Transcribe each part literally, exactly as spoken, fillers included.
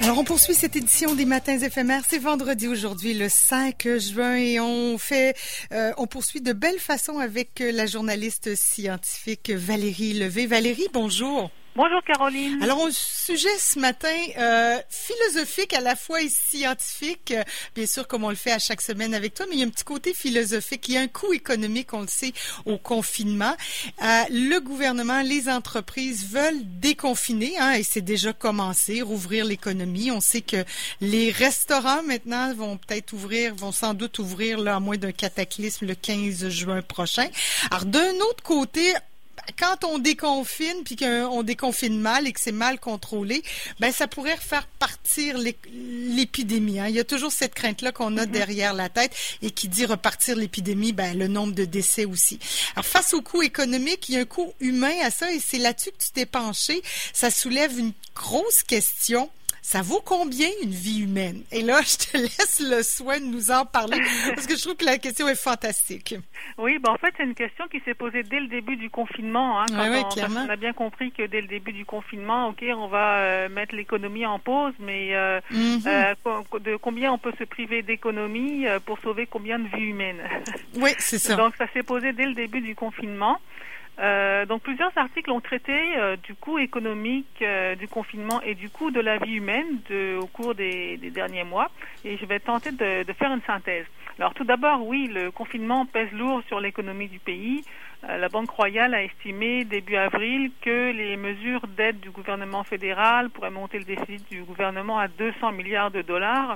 Alors, on poursuit cette édition des Matins éphémères. C'est vendredi aujourd'hui, le cinq juin, et on fait, euh, on poursuit de belle façon avec la journaliste scientifique Valérie Levé. Valérie, bonjour. Bonjour Caroline. Alors, un sujet ce matin euh, philosophique à la fois et scientifique, bien sûr comme on le fait à chaque semaine avec toi, mais il y a un petit côté philosophique. Il y a un coût économique, on le sait, au confinement. Euh, le gouvernement, les entreprises veulent déconfiner, hein, et c'est déjà commencé, rouvrir l'économie. On sait que les restaurants maintenant vont peut-être ouvrir, vont sans doute ouvrir là, à moins d'un cataclysme le quinze juin prochain. Alors, d'un autre côté, quand on déconfine puis qu'on déconfine mal et que c'est mal contrôlé, ben ça pourrait faire partir l'épidémie. Hein. Il y a toujours cette crainte-là qu'on a mm-hmm. derrière la tête, et qui dit repartir l'épidémie, ben le nombre de décès aussi. Alors face au coût économique, il y a un coût humain à ça, et c'est là-dessus que tu t'es penché. Ça soulève une grosse question. Ça vaut combien une vie humaine? Et là, je te laisse le soin de nous en parler, parce que je trouve que la question est fantastique. Oui, ben en fait, c'est une question qui s'est posée dès le début du confinement. Hein, quand oui, oui, on, clairement. on a bien compris que dès le début du confinement, OK, on va euh, mettre l'économie en pause, mais euh, mm-hmm. euh, de combien on peut se priver d'économie euh, pour sauver combien de vies humaines? Oui, c'est ça. Donc, ça s'est posé dès le début du confinement. Euh, donc plusieurs articles ont traité euh, du coût économique euh, du confinement et du coût de la vie humaine de, au cours des, des derniers mois, et je vais tenter de, de faire une synthèse. Alors tout d'abord, oui, le confinement pèse lourd sur l'économie du pays. Euh, la Banque royale a estimé début avril que les mesures d'aide du gouvernement fédéral pourraient monter le déficit du gouvernement à deux cents milliards de dollars.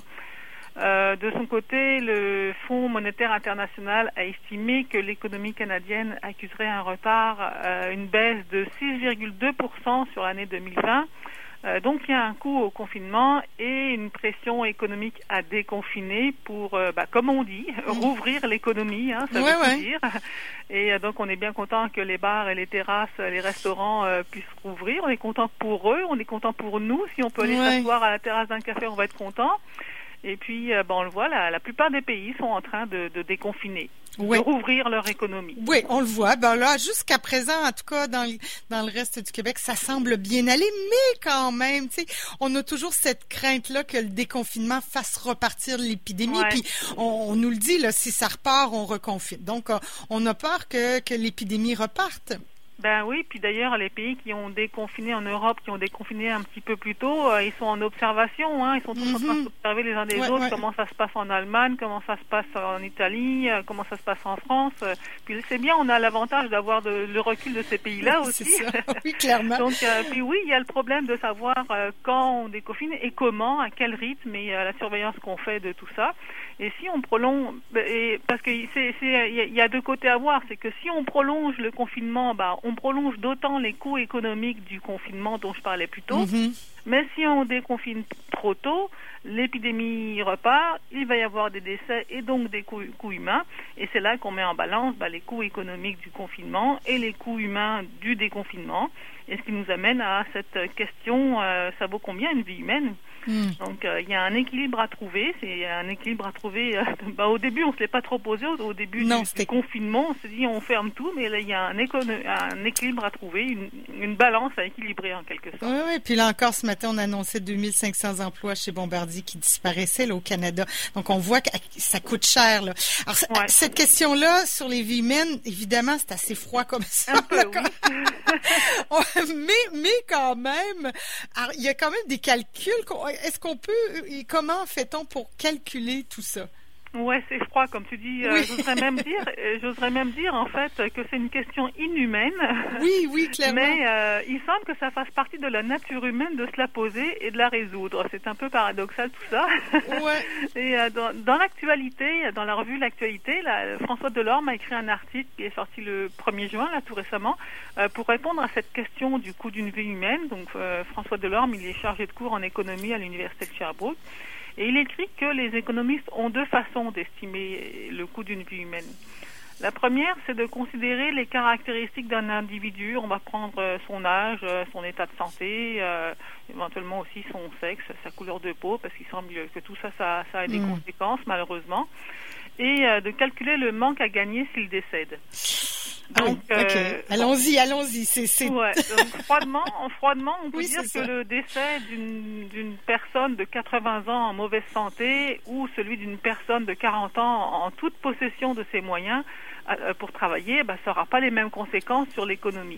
Euh, de son côté, le Fonds monétaire international a estimé que l'économie canadienne accuserait un retard, euh, une baisse de six virgule deux pour cent sur l'année deux mille vingt. Euh, donc, il y a un coût au confinement et une pression économique à déconfiner pour, euh, bah, comme on dit, rouvrir l'économie, hein, ça ouais, veut ouais. dire. Et euh, donc, on est bien content que les bars et les terrasses, les restaurants euh, puissent rouvrir. On est content pour eux, on est content pour nous. Si on peut aller ouais. s'asseoir à la terrasse d'un café, on va être content. Et puis, euh, ben, on le voit, la, la plupart des pays sont en train de, de déconfiner, oui. de rouvrir leur économie. Oui, on le voit. Ben là, jusqu'à présent, en tout cas, dans le, dans le reste du Québec, ça semble bien aller, mais quand même, tu sais, on a toujours cette crainte-là que le déconfinement fasse repartir l'épidémie. Ouais. Puis, on, on nous le dit, là, si ça repart, on reconfine. Donc, on a peur que, que l'épidémie reparte. Ben oui, puis d'ailleurs, les pays qui ont déconfiné en Europe, qui ont déconfiné un petit peu plus tôt, euh, ils sont en observation, hein, ils sont tous mm-hmm. en train d'observer les uns des ouais, autres, ouais. comment ça se passe en Allemagne, comment ça se passe en Italie, euh, comment ça se passe en France. Euh, puis c'est bien, on a l'avantage d'avoir de, le recul de ces pays-là oui, aussi. C'est ça. Oui, clairement. Donc, euh, puis oui, il y a le problème de savoir euh, quand on déconfine et comment, à quel rythme, et euh, la surveillance qu'on fait de tout ça. Et si on prolonge, et, parce que c'est, c'est, il y a deux côtés à voir, c'est que si on prolonge le confinement, bah, on prolonge d'autant les coûts économiques du confinement dont je parlais plus tôt. Mm-hmm. Mais si on déconfine trop tôt, l'épidémie repart, il va y avoir des décès et donc des coûts, coûts humains. Et c'est là qu'on met en balance bah, les coûts économiques du confinement et les coûts humains du déconfinement. Et ce qui nous amène à cette question, euh, ça vaut combien une vie humaine ? Mm. Donc il euh, y a un équilibre à trouver. C'est un équilibre à trouver. Euh, bah, au début, on se l'est pas trop posé. Au, au début non, du, du confinement, on s'est dit on ferme tout, mais là il y a un, éco- un équilibre à trouver, une, une balance à équilibrer en quelque sorte. Oui, oui. Puis là encore, ce matin, on a annoncé deux mille cinq cents emplois chez Bombardier qui disparaissaient là, au Canada. Donc on voit que ça coûte cher. Là. Alors ouais. cette question-là sur les vies humaines, évidemment, c'est assez froid comme ça. Un peu, là, oui. mais mais quand même, alors, il y a quand même des calculs. Est-ce qu'on peut, et comment fait-on pour calculer tout ça? Ouais, c'est froid, comme tu dis. Euh, oui. j'oserais même dire, j'oserais même dire en fait que c'est une question inhumaine. Oui, oui, clairement. Mais euh, il semble que ça fasse partie de la nature humaine de se la poser et de la résoudre. C'est un peu paradoxal tout ça. Ouais. Et euh, dans, dans l'actualité, dans la revue L'Actualité, là, François Delorme a écrit un article qui est sorti le premier juin, là, tout récemment, euh, pour répondre à cette question du coût d'une vie humaine. Donc, euh, François Delorme, il est chargé de cours en économie à l'université de Sherbrooke. Et il écrit que les économistes ont deux façons d'estimer le coût d'une vie humaine. La première, c'est de considérer les caractéristiques d'un individu. On va prendre son âge, son état de santé, euh, éventuellement aussi son sexe, sa couleur de peau, parce qu'il semble que tout ça, ça, ça a des mmh. conséquences, malheureusement. Et euh, de calculer le manque à gagner s'il décède. Donc, ah, ok, euh, allons-y, allons-y. C'est, c'est... Ouais, donc froidement, froidement, on peut oui, dire que ça. le décès d'une, d'une personne de quatre-vingts ans en mauvaise santé ou celui d'une personne de quarante ans en toute possession de ses moyens euh, pour travailler, ben, ça n'aura pas les mêmes conséquences sur l'économie.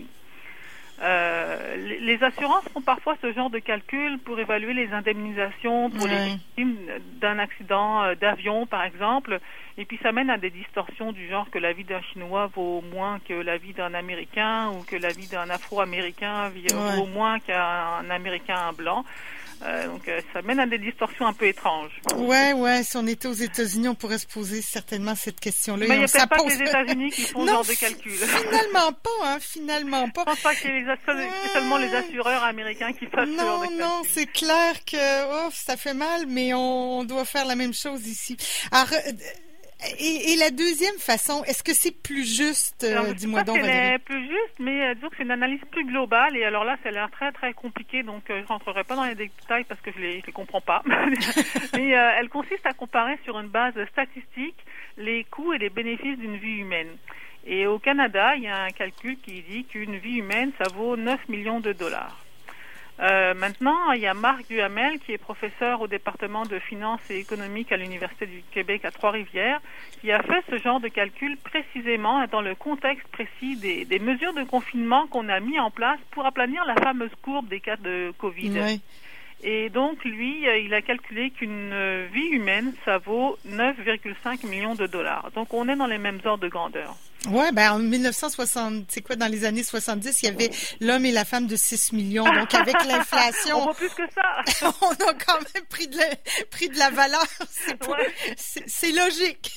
Euh, les, les assurances font parfois ce genre de calcul pour évaluer les indemnisations pour ouais. les victimes d'un accident euh, d'avion, par exemple, et puis ça mène à des distorsions du genre que la vie d'un Chinois vaut moins que la vie d'un Américain ou que la vie d'un Afro-Américain vaut ouais. moins qu'un Américain blanc. Euh, donc euh, ça mène à des distorsions un peu étranges. Ouais, ouais. Si on était aux États-Unis, on pourrait se poser certainement cette question-là. Mais il n'y a peut-être pas pose... que les États-Unis qui font ce genre de calcul. Finalement pas, hein. Finalement pas. Je pense pas que c'est, les ass... ouais. c'est seulement les assureurs américains qui fassent ce genre de calcul. Non, non, c'est clair que oh, ça fait mal, mais on, on doit faire la même chose ici. Alors. Euh, Et, et la deuxième façon, est-ce que c'est plus juste, euh, alors, dis-moi donc, Valérie? C'est plus juste, mais euh, disons que c'est une analyse plus globale, et alors là, ça a l'air très, très compliqué, donc euh, je rentrerai pas dans les détails parce que je les, je les comprends pas. mais euh, elle consiste à comparer sur une base statistique les coûts et les bénéfices d'une vie humaine. Et au Canada, il y a un calcul qui dit qu'une vie humaine, ça vaut neuf millions de dollars. Euh, maintenant, il y a Marc Duhamel, qui est professeur au département de finances et économique à l'Université du Québec à Trois-Rivières, qui a fait ce genre de calcul précisément dans le contexte précis des, des mesures de confinement qu'on a mis en place pour aplanir la fameuse courbe des cas de Covid. Oui. Et donc, lui, il a calculé qu'une vie humaine, ça vaut neuf virgule cinq millions de dollars. Donc, on est dans les mêmes ordres de grandeur. Ouais, ben en mille neuf cent soixante, c'est quoi, dans les années soixante-dix, il y avait l'homme et la femme de six millions. Donc avec l'inflation, on voit plus que ça. On a quand même pris de la, pris de la valeur. C'est, pas, ouais. c'est, c'est logique.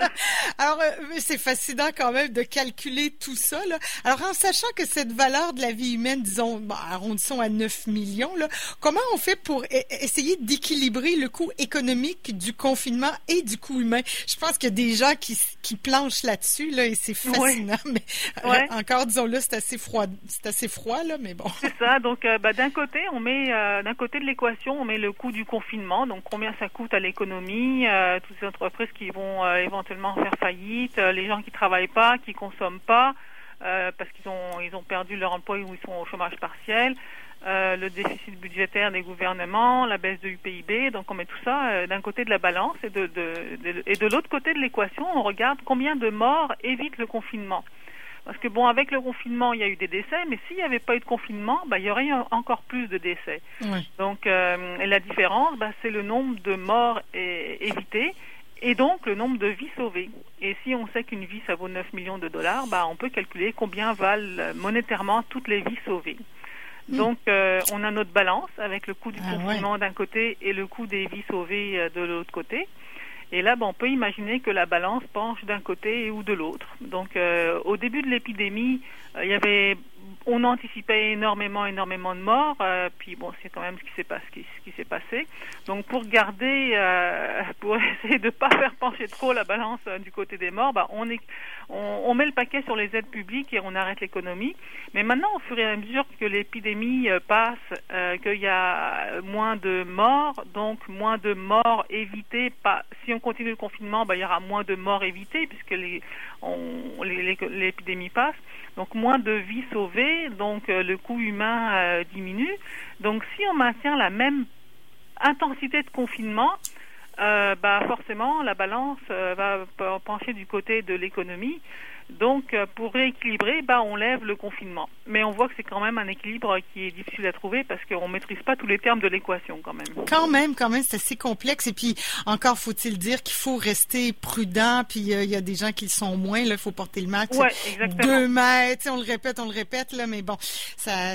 Alors euh, c'est fascinant quand même de calculer tout ça, là. Alors en sachant que cette valeur de la vie humaine, disons, bon, arrondissons à neuf millions, là, comment on fait pour e- essayer d'équilibrer le coût économique du confinement et du coût humain? Je pense qu'il y a des gens qui, qui planchent là-dessus, là, et c'est fascinant, ouais. mais ouais. euh, encore, disons-le, c'est assez froid, c'est assez froid, là, mais bon. C'est ça, donc euh, bah, d'un côté, on met, euh, d'un côté de l'équation, on met le coût du confinement, donc combien ça coûte à l'économie, euh, toutes ces entreprises qui vont euh, éventuellement faire faillite, euh, les gens qui travaillent pas, qui consomment pas, euh, parce qu'ils ont, ils ont perdu leur emploi ou ils sont au chômage partiel, euh, le déficit budgétaire des gouvernements, la baisse de U P I B, donc on met tout ça euh, d'un côté de la balance et de, de, de, et de l'autre côté de l'équation, on regarde combien de morts évite le confinement. Parce que bon, avec le confinement, il y a eu des décès, mais s'il n'y avait pas eu de confinement, bah, il y aurait eu encore plus de décès. Oui. Donc euh, et la différence, bah, c'est le nombre de morts é- évitées et donc le nombre de vies sauvées. Et si on sait qu'une vie, ça vaut neuf millions de dollars, bah, on peut calculer combien valent monétairement toutes les vies sauvées. Donc, euh, on a notre balance avec le coût du ah, confinement ouais. d'un côté et le coût des vies sauvées euh, de l'autre côté. Et là, ben, on peut imaginer que la balance penche d'un côté ou de l'autre. Donc, euh, au début de l'épidémie, euh, il y avait, on anticipait énormément, énormément de morts. Euh, puis bon, c'est quand même ce qui s'est passé. Ce qui, ce qui s'est passé. Donc, pour garder, euh, pour essayer de pas faire pencher trop la balance euh, du côté des morts, ben, on est, on, on met le paquet sur les aides publiques et on arrête l'économie. Mais maintenant, au fur et à mesure que l'épidémie euh, passe, euh, qu'il y a moins de morts, donc moins de morts évitées. Pas, si on continue le confinement, ben, il y aura moins de morts évitées puisque les, on, les, les, l'épidémie passe. Donc moins de vies sauvées, donc euh, le coût humain euh, diminue. Donc si on maintient la même intensité de confinement, euh, bah forcément la balance euh, va pencher du côté de l'économie. Donc, pour rééquilibrer, bah, on lève le confinement. Mais on voit que c'est quand même un équilibre qui est difficile à trouver parce qu'on ne maîtrise pas tous les termes de l'équation quand même. Quand même, quand même, c'est assez complexe. Et puis, encore faut-il dire qu'il faut rester prudent. Puis, il euh, y a des gens qui le sont moins. Là, il faut porter le masque. Ouais, exactement. Deux mètres, on le répète, on le répète. Là, mais bon, ça,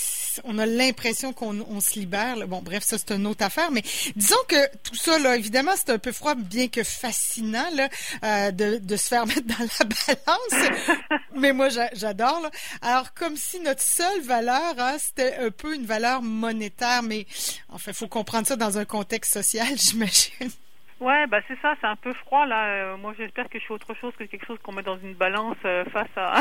on a l'impression qu'on on se libère. Là. Bon, bref, ça, c'est une autre affaire. Mais disons que tout ça, là, évidemment, c'est un peu froid, bien que fascinant là, euh, de, de se faire mettre dans la balance. Mais moi, j'adore. Là. Alors, comme si notre seule valeur, hein, c'était un peu une valeur monétaire, mais enfin, il faut comprendre ça dans un contexte social, j'imagine. Ouais, bah c'est ça, c'est un peu froid là. Euh, moi, j'espère que je suis autre chose que quelque chose qu'on met dans une balance euh, face à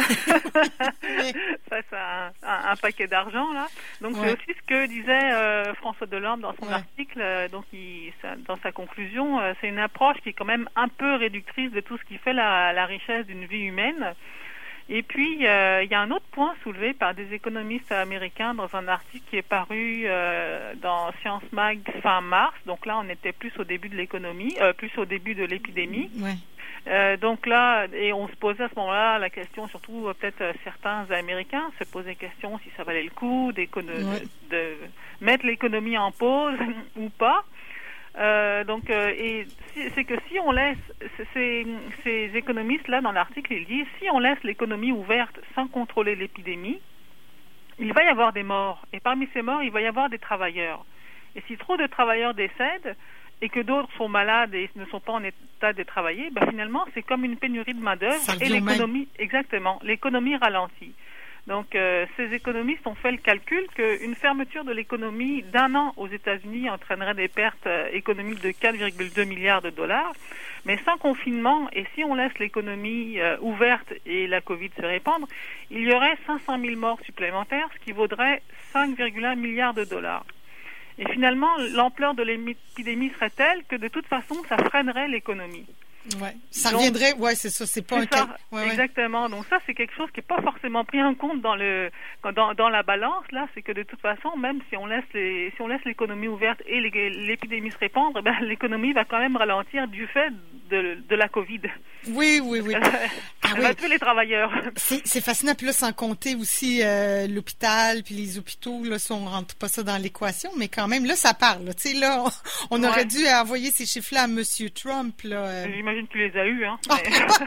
face à un, un, un paquet d'argent là. Donc ouais. C'est aussi ce que disait euh, François Delorme dans son ouais. article. Euh, donc, il, ça, dans sa conclusion, euh, c'est une approche qui est quand même un peu réductrice de tout ce qui fait la, la richesse d'une vie humaine. Et puis, euh, il y a un autre point soulevé par des économistes américains dans un article qui est paru euh, dans Science Mag fin mars. Donc là, on était plus au début de l'économie, euh, plus au début de l'épidémie. Ouais. Euh, donc là, et on se posait à ce moment-là la question, surtout euh, peut-être euh, certains Américains se posaient la question si ça valait le coup ouais. de, de mettre l'économie en pause ou pas. Euh, donc, euh, et c'est que si on laisse ces, ces économistes-là dans l'article, ils disent si on laisse l'économie ouverte sans contrôler l'épidémie, il va y avoir des morts. Et parmi ces morts, il va y avoir des travailleurs. Et si trop de travailleurs décèdent et que d'autres sont malades et ne sont pas en état de travailler, ben finalement, c'est comme une pénurie de main-d'œuvre et l'économie, exactement, l'économie ralentit. Donc, euh, ces économistes ont fait le calcul qu'une fermeture de l'économie d'un an aux États-Unis entraînerait des pertes euh, économiques de quatre virgule deux milliards de dollars. Mais sans confinement, et si on laisse l'économie euh, ouverte et la Covid se répandre, il y aurait cinq cent mille morts supplémentaires, ce qui vaudrait cinq virgule un milliards de dollars. Et finalement, l'ampleur de l'épidémie serait telle que de toute façon, ça freinerait l'économie. Ouais, ça Donc, reviendrait, ouais, c'est ça, c'est pas c'est un ça, cas. Ouais, exactement. Ouais. Donc ça, c'est quelque chose qui est pas forcément pris en compte dans le dans, dans la balance là, c'est que de toute façon, même si on laisse les si on laisse l'économie ouverte et l'épidémie se répandre, ben l'économie va quand même ralentir du fait de de la Covid. Oui, oui, oui. Ah, Elle oui. va tuer les travailleurs. C'est fascinant, puis là, sans compter aussi euh, l'hôpital, puis les hôpitaux, là, si on rentre pas ça dans l'équation, mais quand même, là, ça parle. Tu sais, là, on, on ouais. aurait dû envoyer ces chiffres-là à Monsieur Trump, là. Euh... J'imagine qu'il les a eus, hein. Mais...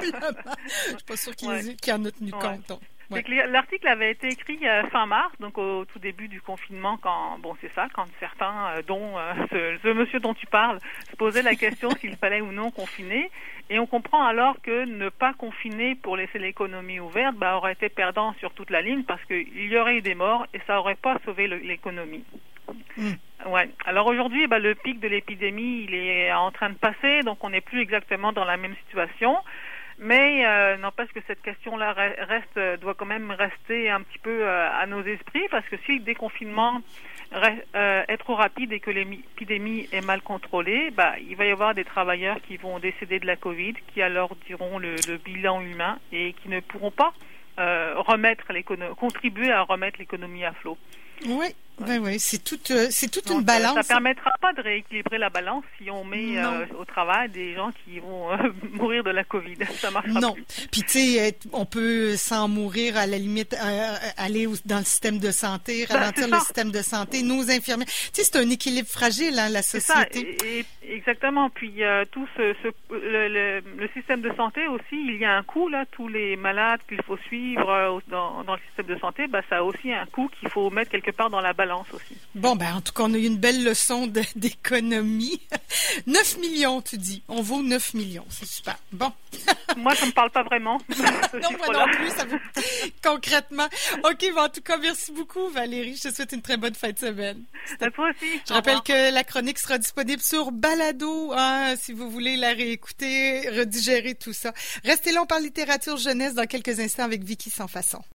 Je suis pas sûre qu'il ouais. qu en a tenu ouais. compte. Donc. Ouais. L'article avait été écrit euh, fin mars, donc au tout début du confinement, quand bon c'est ça, quand certains, euh, dont euh, ce, ce monsieur dont tu parles, se posaient la question s'il fallait ou non confiner, et on comprend alors que ne pas confiner pour laisser l'économie ouverte, bah, aurait été perdant sur toute la ligne parce qu'il y aurait eu des morts et ça aurait pas sauvé l'économie. Mm. Ouais. Alors aujourd'hui, bah, le pic de l'épidémie, il est en train de passer, donc on n'est plus exactement dans la même situation. Mais euh, n'empêche que cette question-là reste, doit quand même rester un petit peu euh, à nos esprits, parce que si le déconfinement reste, euh, est trop rapide et que l'épidémie est mal contrôlée, bah, il va y avoir des travailleurs qui vont décéder de la Covid, qui alors diront le, le bilan humain et qui ne pourront pas euh, remettre l'économie, contribuer à remettre l'économie à flot. Oui. Oui, oui, c'est toute, euh, c'est toute Donc, une balance. Ça permettra pas de rééquilibrer la balance si on met euh, au travail des gens qui vont euh, mourir de la Covid. Ça marchera non. plus. Puis tu sais, on peut sans mourir à la limite euh, aller dans le système de santé, ralentir ben, le système de santé, nos infirmiers. Tu sais, c'est un équilibre fragile, hein, la société. C'est ça, et, et, exactement. Puis euh, tout ce, ce le, le, le système de santé aussi, il y a un coût là. Tous les malades qu'il faut suivre euh, dans, dans le système de santé, bah ça a aussi un coût qu'il faut mettre quelque part dans la balance. Aussi. Bon, ben en tout cas, on a eu une belle leçon d'économie. neuf millions, tu dis. On vaut neuf millions. C'est super. Bon. Moi, ça me parle pas vraiment. Non, moi non plus. Ça vaut... Concrètement. OK, bon, en tout cas, merci beaucoup, Valérie. Je te souhaite une très bonne fin de semaine. À toi aussi. Je rappelle que la chronique sera disponible sur Balado, hein, si vous voulez la réécouter, redigérer tout ça. Restez là, on parle littérature jeunesse dans quelques instants avec Vicky Sans Façon.